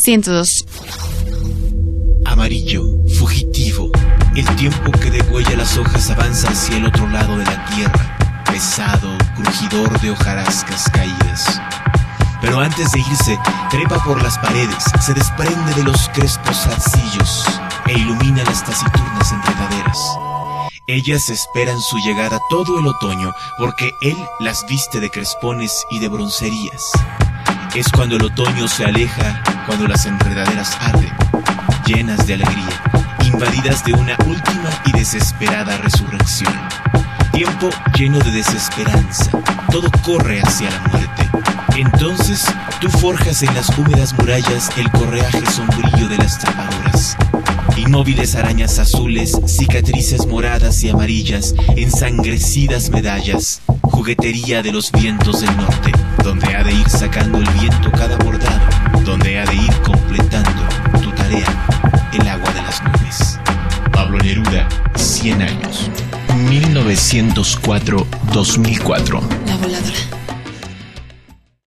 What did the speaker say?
102. Amarillo, fugitivo. El tiempo que degüella las hojas avanza hacia el otro lado de la tierra. Pesado, crujidor de hojarascas caídas. Pero antes de irse, trepa por las paredes, se desprende de los crespos zarcillos e ilumina las taciturnas enredaderas. Ellas esperan su llegada todo el otoño, porque él las viste de crespones y de broncerías. Es cuando el otoño se aleja, cuando las enredaderas arden, llenas de alegría, invadidas de una última y desesperada resurrección. Tiempo lleno de desesperanza, todo corre hacia la muerte. Entonces, tú forjas en las húmedas murallas el correaje sombrío de las trepadoras. Inmóviles arañas azules, cicatrices moradas y amarillas, ensangrecidas medallas, juguetería de los vientos del norte, donde ha de ir sacando el viento cada bordado, donde ha de ir completando tu tarea, el agua de las nubes. Pablo Neruda, 100 años. 1904-2004. La voladora.